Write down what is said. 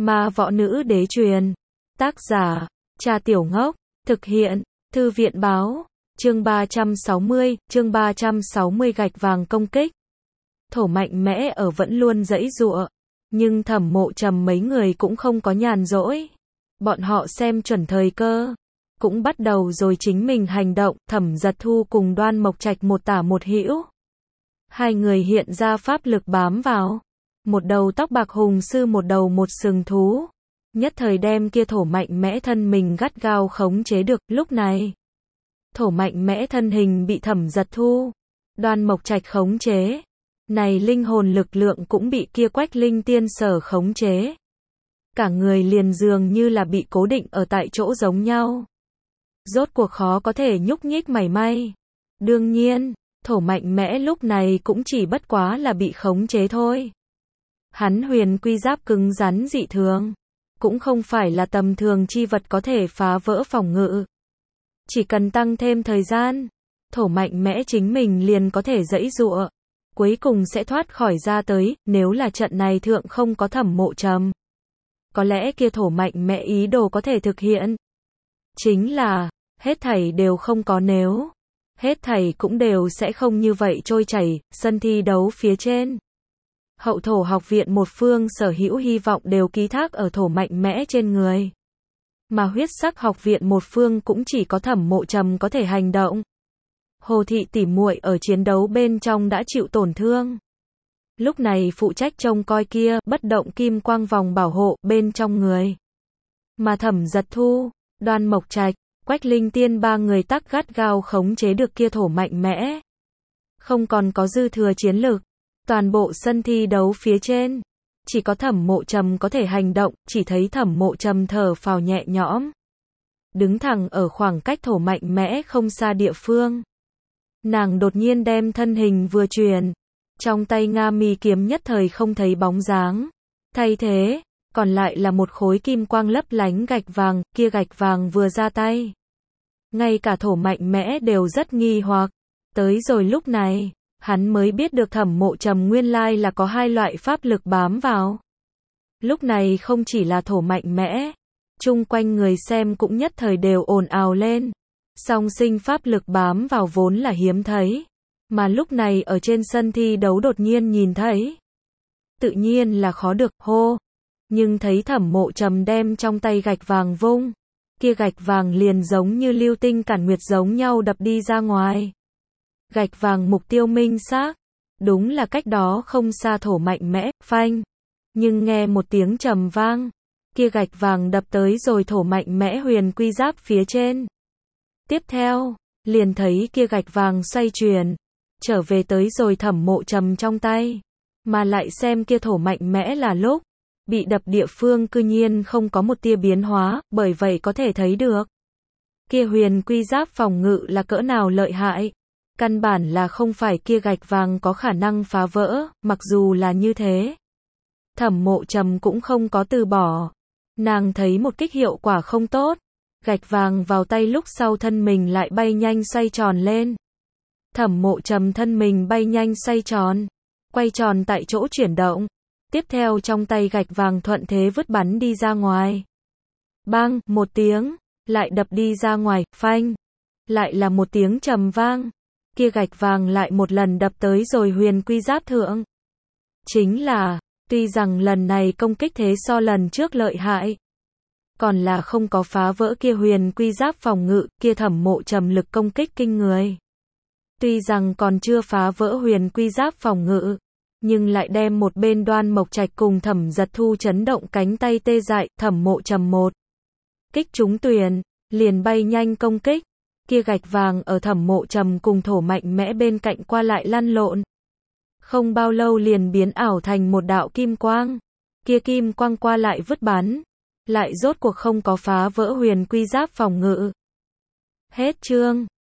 Ma võ nữ đế truyền. Tác giả, Trà Tiểu Ngốc. Thực hiện, Thư viện báo. Chương 360 gạch vàng công kích. Thổ mạnh mẽ ở vẫn luôn giãy giụa. Nhưng Thẩm Mộ Trầm mấy người cũng không có nhàn rỗi. Bọn họ xem chuẩn thời cơ. Cũng bắt đầu rồi chính mình hành động. Thẩm Giật Thu cùng Đoan Mộc Trạch một tả một hữu. Hai người hiện ra pháp lực bám vào. Một đầu tóc bạc hùng sư, một đầu một sừng thú. Nhất thời đem kia thổ mạnh mẽ thân mình gắt gao khống chế được. Lúc này, thổ mạnh mẽ thân hình bị Thẩm Giật Thu, Đoan Mộc Trạch khống chế. Này linh hồn lực lượng cũng bị kia Quách Linh Tiên sở khống chế. Cả người liền dường như là bị cố định ở tại chỗ giống nhau. Rốt cuộc khó có thể nhúc nhích mảy may. Đương nhiên, thổ mạnh mẽ lúc này cũng chỉ bất quá là bị khống chế thôi. Hắn huyền quy giáp cứng rắn dị thường. Cũng không phải là tầm thường chi vật có thể phá vỡ phòng ngự. Chỉ cần tăng thêm thời gian, thổ mạnh mẽ chính mình liền có thể giãy giụa. Cuối cùng sẽ thoát khỏi ra tới, nếu là trận này thượng không có Thẩm Mộ Trầm. Có lẽ kia thổ mạnh mẽ ý đồ có thể thực hiện. Chính là, hết thảy đều không có nếu. Hết thảy cũng đều sẽ không như vậy trôi chảy, sân thi đấu phía trên. Hậu thổ học viện một phương sở hữu hy vọng đều ký thác ở thổ mạnh mẽ trên người. Mà huyết sắc học viện một phương cũng chỉ có Thẩm Mộ Trầm có thể hành động. Hồ thị tỉ muội ở chiến đấu bên trong đã chịu tổn thương. Lúc này phụ trách trông coi kia bất động kim quang vòng bảo hộ bên trong người. Mà Thẩm Giật Thu, Đoan Mộc Trạch, Quách Linh Tiên ba người tắc gắt gao khống chế được kia thổ mạnh mẽ. Không còn có dư thừa chiến lực. Toàn bộ sân thi đấu phía trên, chỉ có Thẩm Mộ Trầm có thể hành động, chỉ thấy Thẩm Mộ Trầm thở phào nhẹ nhõm. Đứng thẳng ở khoảng cách thổ mạnh mẽ không xa địa phương. Nàng đột nhiên đem thân hình vừa truyền, trong tay Nga Mi kiếm nhất thời không thấy bóng dáng. Thay thế, còn lại là một khối kim quang lấp lánh gạch vàng, kia gạch vàng vừa ra tay. Ngay cả thổ mạnh mẽ đều rất nghi hoặc. Tới rồi lúc này, hắn mới biết được Thẩm Mộ Trầm nguyên lai là có hai loại pháp lực bám vào. Lúc này không chỉ là thổ mạnh mẽ, chung quanh người xem cũng nhất thời đều ồn ào lên. Song sinh pháp lực bám vào vốn là hiếm thấy, mà lúc này ở trên sân thi đấu đột nhiên nhìn thấy. Tự nhiên là khó được hô, nhưng thấy Thẩm Mộ Trầm đem trong tay gạch vàng vung, kia gạch vàng liền giống như lưu tinh cản nguyệt giống nhau đập đi ra ngoài. Gạch vàng mục tiêu minh xác, đúng là cách đó không xa thổ mạnh mẽ, phanh. Nhưng nghe một tiếng trầm vang, kia gạch vàng đập tới rồi thổ mạnh mẽ huyền quy giáp phía trên. Tiếp theo, liền thấy kia gạch vàng xoay chuyển, trở về tới rồi Thẩm Mộ Trầm trong tay. Mà lại xem kia thổ mạnh mẽ là lúc, bị đập địa phương cư nhiên không có một tia biến hóa, bởi vậy có thể thấy được. Kia huyền quy giáp phòng ngự là cỡ nào lợi hại. Căn bản là không phải kia gạch vàng có khả năng phá vỡ, mặc dù là như thế. Thẩm Mộ Trầm cũng không có từ bỏ. Nàng thấy một kích hiệu quả không tốt. Gạch vàng vào tay lúc sau thân mình lại bay nhanh xoay tròn lên. Thẩm Mộ Trầm thân mình bay nhanh xoay tròn. Quay tròn tại chỗ chuyển động. Tiếp theo trong tay gạch vàng thuận thế vứt bắn đi ra ngoài. Bang, một tiếng, lại đập đi ra ngoài, phanh. Lại là một tiếng trầm vang. Kia gạch vàng lại một lần đập tới rồi huyền quy giáp thượng. Chính là, tuy rằng lần này công kích thế so lần trước lợi hại, còn là không có phá vỡ kia huyền quy giáp phòng ngự, kia Thẩm Mộ Trầm lực công kích kinh người. Tuy rằng còn chưa phá vỡ huyền quy giáp phòng ngự, nhưng lại đem một bên Đoan Mộc Trạch cùng Thẩm Giật Thu chấn động cánh tay tê dại. Thẩm Mộ Trầm một kích trúng tuyền, liền bay nhanh công kích. Kia gạch vàng ở Thẩm Mộ Trầm cùng thổ mạnh mẽ bên cạnh qua lại lăn lộn. Không bao lâu liền biến ảo thành một đạo kim quang. Kia kim quang qua lại vứt bắn, lại rốt cuộc không có phá vỡ huyền quy giáp phòng ngự. Hết chương.